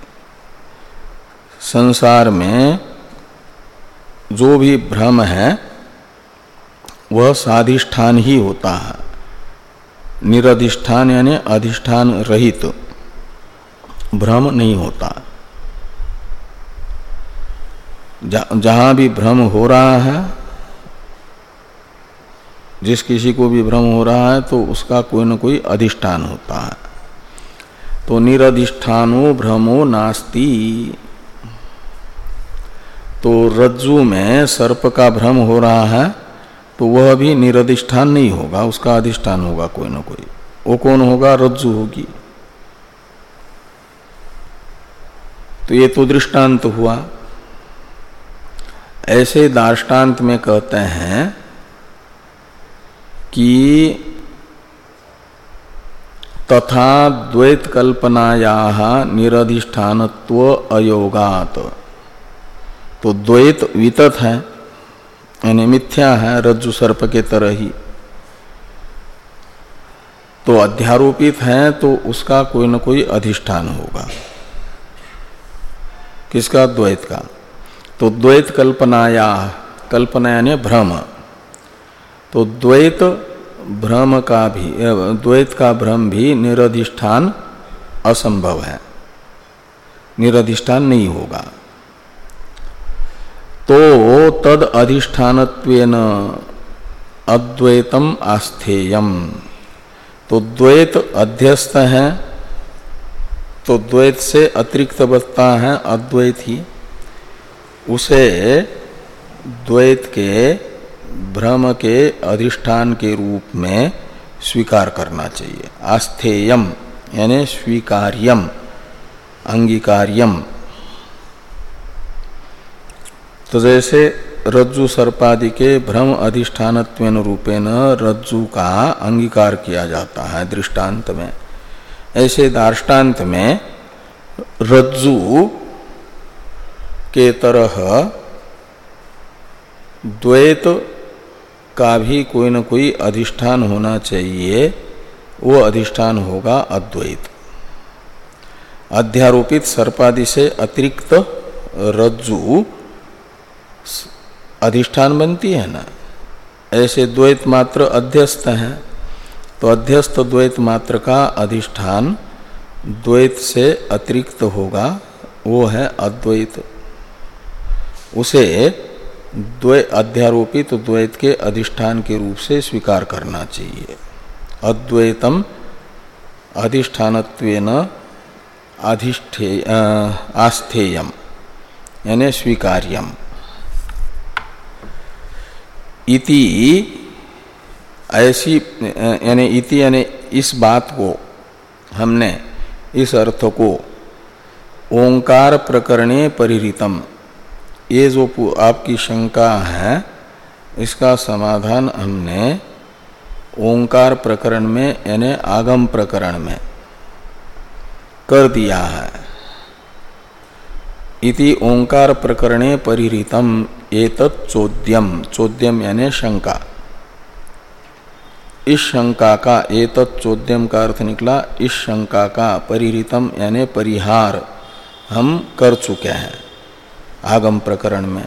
संसार में जो भी भ्रम है वह साधिष्ठान ही होता है, निरधिष्ठान यानी अधिष्ठान रहित भ्रम नहीं होता। जहां भी भ्रम हो रहा है, जिस किसी को भी भ्रम हो रहा है तो उसका कोई न कोई अधिष्ठान होता है। तो निरधिष्ठानो भ्रमो नास्ति। तो रज्जु में सर्प का भ्रम हो रहा है तो वह भी निरधिष्ठान नहीं होगा, उसका अधिष्ठान होगा कोई न कोई। वो कौन होगा? रज्जु होगी। तो ये तो दृष्टांत हुआ। ऐसे दार्ष्टान्त में कहते हैं कि तथा द्वैत कल्पनायाः निरधिष्ठानत्व अयोगात्। तो द्वैत वितत है यानी मिथ्या है, रज्जु सर्प के तरह ही। तो अध्यारोपित है तो उसका कोई न कोई अधिष्ठान होगा। किसका? द्वैत का। तो द्वैत कल्पनाया, कल्पना यानी भ्रम, तो द्वैत भ्रम का भी, द्वैत का भ्रम भी निरधिष्ठान असंभव है, निरधिष्ठान नहीं होगा। तो तद अधिष्ठानत्वेन अद्वैतम आस्थेयम। तो द्वैत अध्यस्त है तो द्वैत से अतिरिक्त बचता है अद्वैत ही, उसे द्वैत के भ्रम के अधिष्ठान के रूप में स्वीकार करना चाहिए। आस्थेयम यानी स्वीकार्यम, अंगीकार्यम। तो जैसे रज्जु सर्पादि के भ्रम अधिष्ठानत्वेन रूपेण रज्जु का अंगीकार किया जाता है दृष्टांत में, ऐसे दार्ष्टान्त में रज्जु के तरह द्वैत का भी कोई न कोई अधिष्ठान होना चाहिए, वो अधिष्ठान होगा अद्वैत। अध्यारोपित सर्पादि से अतिरिक्त रज्जु अधिष्ठान बनती है ना, ऐसे द्वैत मात्र अध्यस्त है। तो अध्यस्त द्वैत मात्र का अधिष्ठान द्वैत से अतिरिक्त होगा, वो है अद्वैत। उसे द्वै अध्यारोपित तो द्वैत के अधिष्ठान के रूप से स्वीकार करना चाहिए। अद्वैतम अधिष्ठानत्वेन अधिष्ठे आस्थेयम यानी स्वीकार्यम इति, ऐसी यानी इति यानी इस बात को हमने, इस अर्थ को ओंकार प्रकरणे परिहृतम, ये जो आपकी शंका है इसका समाधान हमने ओंकार प्रकरण में यानी आगम प्रकरण में कर दिया है। इति ओंकार प्रकरणे परिहृतम एतत् चोद्यम, चोद्यम यानी शंका, इस शंका का, एतत् चोद्यम का अर्थ निकला इस शंका का, परिहृतम यानी परिहार हम कर चुके हैं आगम प्रकरण में।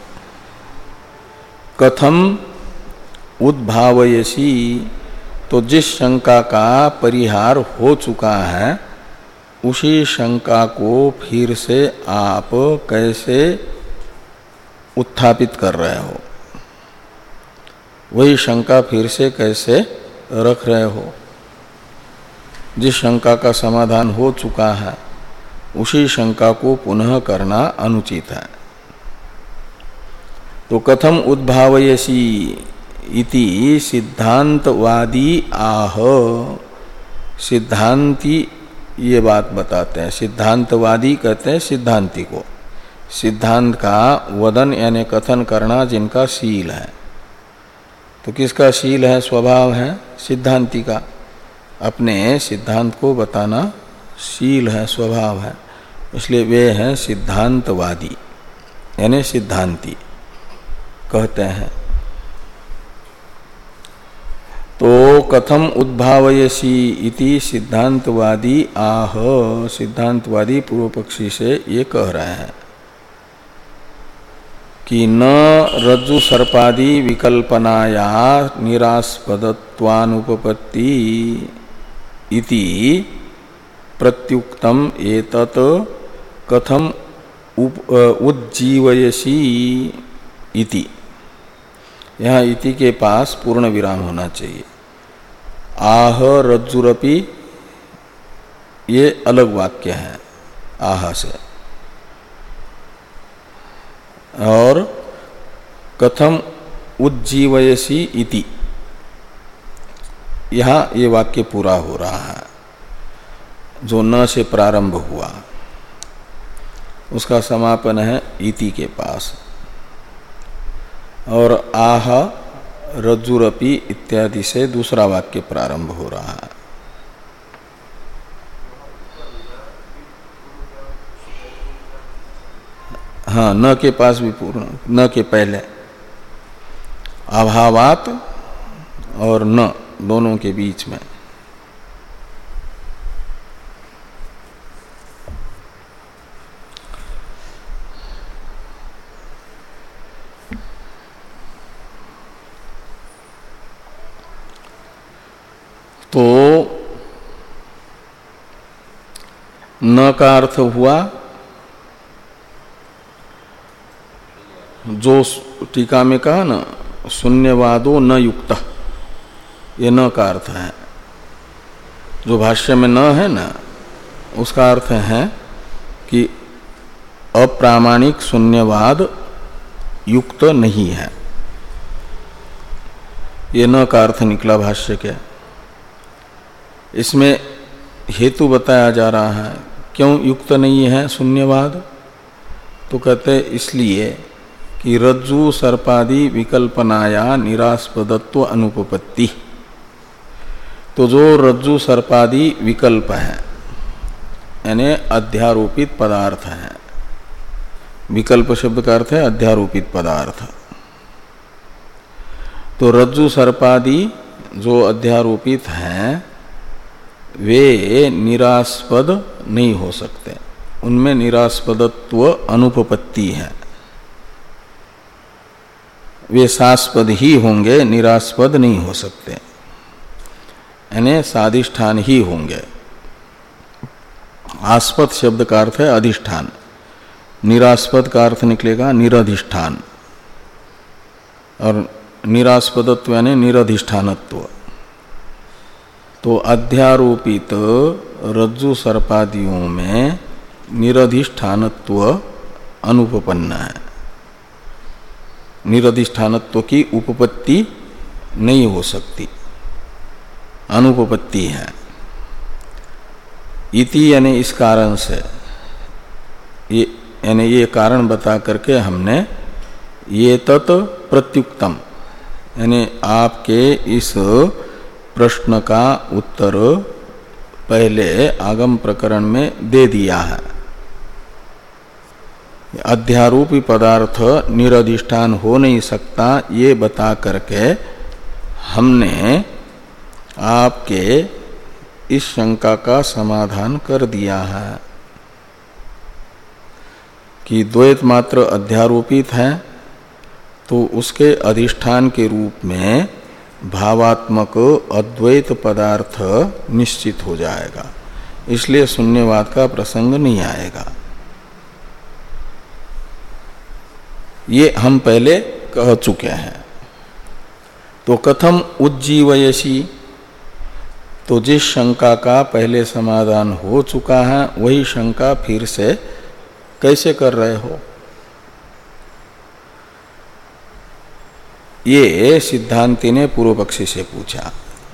कथम उद्भावयसी, तो जिस शंका का परिहार हो चुका है उसी शंका को फिर से आप कैसे उत्थापित कर रहे हो, वही शंका फिर से कैसे रख रहे हो। जिस शंका का समाधान हो चुका है उसी शंका को पुनः करना अनुचित है। तो कथम उद्भावयसी इति सिद्धांतवादी आह, सिद्धांती ये बात बताते हैं। सिद्धांतवादी कहते हैं सिद्धांती को, सिद्धांत का वदन यानी कथन करना जिनका शील है। तो किसका शील है, स्वभाव है? सिद्धांती का। अपने सिद्धांत को बताना शील है, स्वभाव है, इसलिए वे हैं सिद्धांतवादी यानी सिद्धांती कहते हैं। तो कथम उद्भावयसी इति सिद्धांतवादी आह, सिद्धांतवादी पूर्व पक्षी से ये कह रहे हैं कि न रज्जु सर्पादि विकल्पनाया निरास्पदत्वानुपपत्ति इति प्रत्युक्तम एतत् कथम उज्जीवयसी इति। यहाँ इति के पास पूर्ण विराम होना चाहिए। आह रज्जुरपि ये अलग वाक्य है आह से, और कथम उज्जीवयसी इति, यहाँ ये वाक्य पूरा हो रहा है। जो न से प्रारंभ हुआ उसका समापन है इति के पास, और आह रज्जुरपि इत्यादि से दूसरा वाक्य प्रारंभ हो रहा है। हाँ, न के पास भी पूर्ण, न के पहले अभावात और न दोनों के बीच में। तो न का अर्थ हुआ जो टीका में कहा ना, शून्यवादो न युक्त, ये न का अर्थ है। जो भाष्य में न है ना, उसका अर्थ है कि अप्रामाणिक शून्यवाद युक्त नहीं है। ये न का अर्थ निकला भाष्य के। इसमें हेतु बताया जा रहा है क्यों युक्त नहीं है शून्यवाद। तो कहते इसलिए कि रज्जु सर्पादि विकल्पनाया निरास्पदत्व अनुपपत्ति। तो जो रज्जु सर्पादि विकल्प है यानी अध्यारोपित पदार्थ है, विकल्प शब्द का अर्थ है अध्यारोपित पदार्थ। तो रज्जु सर्पादि जो अध्यारोपित हैं वे निरास्पद नहीं हो सकते, उनमें निरास्पदत्व अनुपपत्ति है। वे सास्पद ही होंगे, निरास्पद नहीं हो सकते। यानी साधिष्ठान ही होंगे। आस्पद शब्द का अर्थ है अधिष्ठान, निरास्पद का अर्थ निकलेगा निरधिष्ठान, और निरास्पदत्व यानी निरधिष्ठानत्व। तो अध्यारोपित रज्जु सर्पादियों में निरधिष्ठानत्व अनुपपन्न है, निरधिष्ठानत्व की उपपत्ति नहीं हो सकती, अनुपपत्ति है। इति यानी इस कारण से, ये यानी ये कारण बता करके हमने ये तत् प्रत्युक्तम यानी आपके इस प्रश्न का उत्तर पहले आगम प्रकरण में दे दिया है। अध्यारूपी पदार्थ निरधिष्ठान हो नहीं सकता, ये बता करके हमने आपके इस शंका का समाधान कर दिया है कि द्वैत मात्र अध्यारोपित है, तो उसके अधिष्ठान के रूप में भावात्मक अद्वैत पदार्थ निश्चित हो जाएगा, इसलिए शून्यवाद का प्रसंग नहीं आएगा। ये हम पहले कह चुके हैं। तो कथम उज्जीवयसी, तो जिस शंका का पहले समाधान हो चुका है वही शंका फिर से कैसे कर रहे हो? ये सिद्धांति ने पूर्व पक्षी से पूछा।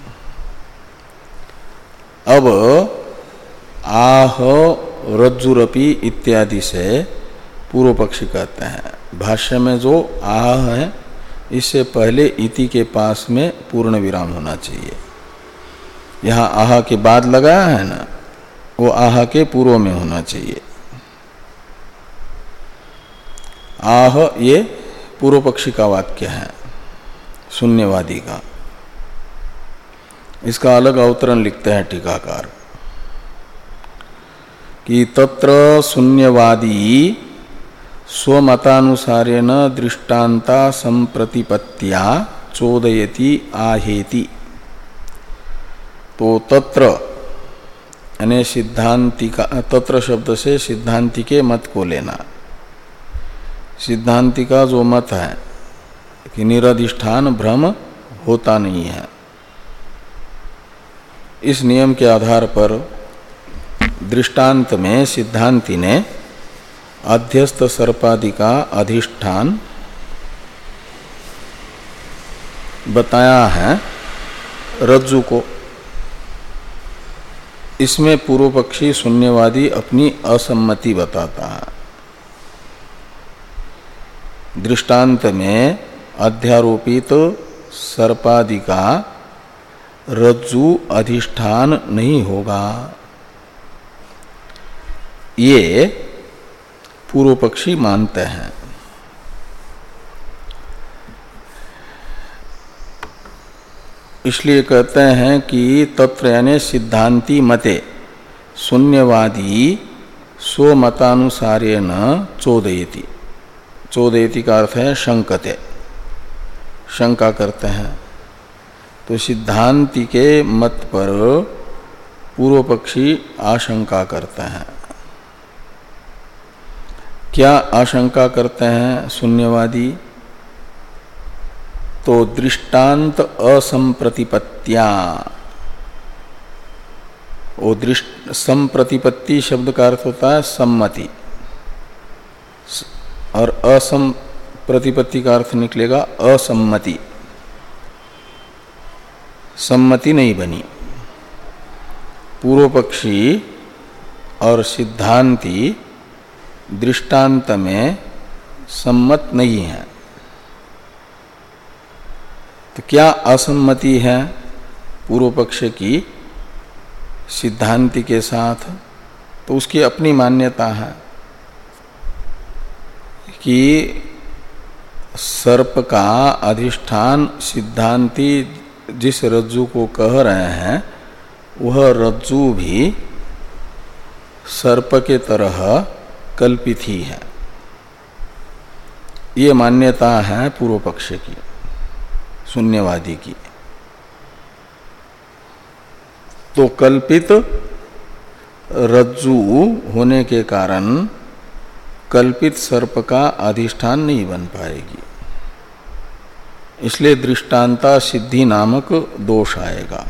अब आह रज्जुरपि इत्यादि से पूर्व पक्षी कहते हैं, भाष्य में जो आह है इससे पहले इति के पास में पूर्ण विराम होना चाहिए। यहाँ आह के बाद लगाया है ना, वो आह के पूर्व में होना चाहिए। आह ये पूर्व पक्षी का वाक्य है, शून्यवादी का। इसका अलग अवतरण लिखते हैं टीकाकार कि तत्र शून्यवादी स्वमतानुसारेण दृष्टान्ता संप्रतिपत्त्या चोदयति आहेति। तो तत्र यानी सिद्धांति का, तत्र शब्द से सिद्धांति के मत को लेना। सिद्धांति का जो मत है कि निरधिष्ठान भ्रम होता नहीं है, इस नियम के आधार पर दृष्टांत में सिद्धांति ने अध्यस्त सर्पादि का अधिष्ठान बताया है रज्जु को। इसमें पूर्व पक्षी शून्यवादी अपनी असम्मति बताता है। दृष्टांत में अध्यारोपित सर्पादि का रज्जु अधिष्ठान नहीं होगा, ये पूर्व पक्षी मानते हैं। इसलिए कहते हैं कि तत्र यानी सिद्धांति मते शून्यवादी स्वमतानुसारेण चोदयति। चोदयति का अर्थ है शंकते, शंका करते हैं। तो सिद्धांति के मत पर पूर्व पक्षी आशंका करते हैं। क्या आशंका करते हैं शून्यवादी? तो दृष्टांत असंप्रतिपत्त्या, वो दृष्ट संप्रतिपत्ति शब्द का अर्थ होता है सम्मति, और असंप्रतिपत्ति का अर्थ निकलेगा असम्मति। सम्मति नहीं बनी। पूर्व पक्षी और सिद्धांति दृष्टांत में सम्मत नहीं है। तो क्या असम्मति है पूर्व पक्ष की सिद्धांति के साथ? तो उसकी अपनी मान्यता है कि सर्प का अधिष्ठान सिद्धांति जिस रज्जु को कह रहे हैं वह रज्जु भी सर्प के तरह कल्पित ही है। ये मान्यता है पूर्व पक्ष की, शून्यवादी की। तो कल्पित रज्जु होने के कारण कल्पित सर्प का अधिष्ठान नहीं बन पाएगी, इसलिए दृष्टांता सिद्धि नामक दोष आएगा।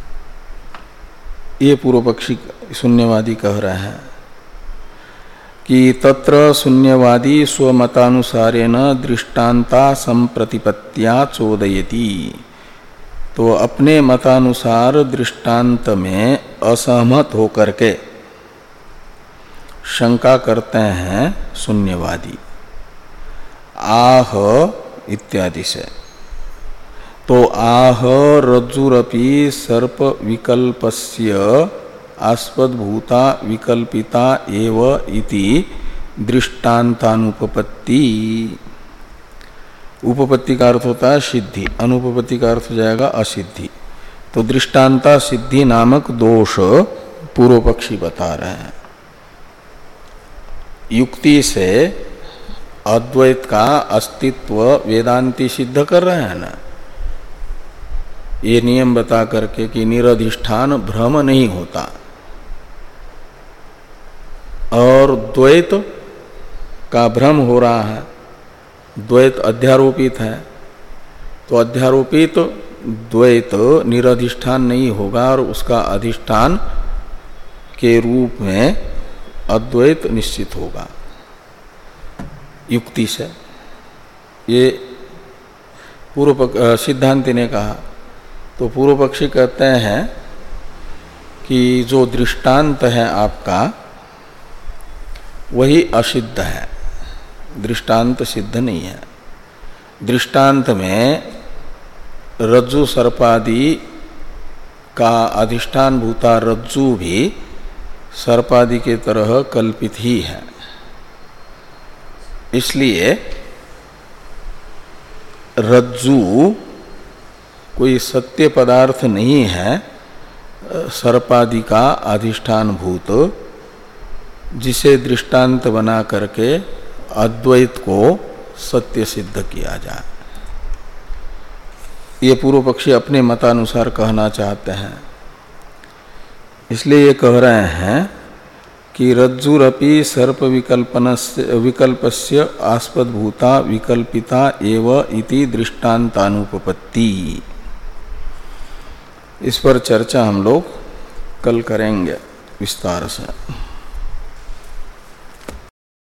ये पूर्व पक्षी शून्यवादी कह रहे हैं कि तत्र शून्यवादी स्वमतानुसारेण दृष्टांता संप्रतिपत्त्या चोदयति। तो अपने मतानुसार दृष्टांत में असहमत होकर के शंका करते हैं शून्यवादी आह इत्यादि से। तो आह रज्जुरपि सर्प विकल्पस्य आस्पदभूता विकल्पिता एव इति दृष्टांतानुपपत्ति। उपपत्ति का अर्थ होता है सिद्धि, अनुपपत्ति का अर्थ हो जाएगा असिद्धि। तो दृष्टांता सिद्धि नामक दोष पूर्व पक्षी बता रहे हैं। युक्ति से अद्वैत का अस्तित्व वेदांती सिद्ध कर रहे हैं ना, ये नियम बता करके कि निरधिष्ठान भ्रम नहीं होता और द्वैत का भ्रम हो रहा है, द्वैत अध्यारोपित है। तो अध्यारोपित द्वैत निरधिष्ठान नहीं होगा और उसका अधिष्ठान के रूप में अद्वैत निश्चित होगा युक्ति से। ये पूर्व सिद्धांति ने कहा। तो पूर्व पक्षी कहते हैं कि जो दृष्टांत है आपका वही असिद्ध है, दृष्टांत सिद्ध नहीं है। दृष्टांत में रज्जु सर्पादि का अधिष्ठान भूता रज्जु भी सर्पादि के तरह कल्पित ही है, इसलिए रज्जु कोई सत्य पदार्थ नहीं है सर्पादि का अधिष्ठान भूत, जिसे दृष्टांत बना करके अद्वैत को सत्य सिद्ध किया जाए। ये पूर्व पक्षी अपने मतानुसार कहना चाहते हैं, इसलिए ये कह रहे हैं कि रज्जुरपि सर्प विकल्पनस्य विकल्पस्य आस्पदभूता विकल्पिता एव इति दृष्टांतानुपपत्ति। इस पर चर्चा हम लोग कल करेंगे विस्तार से।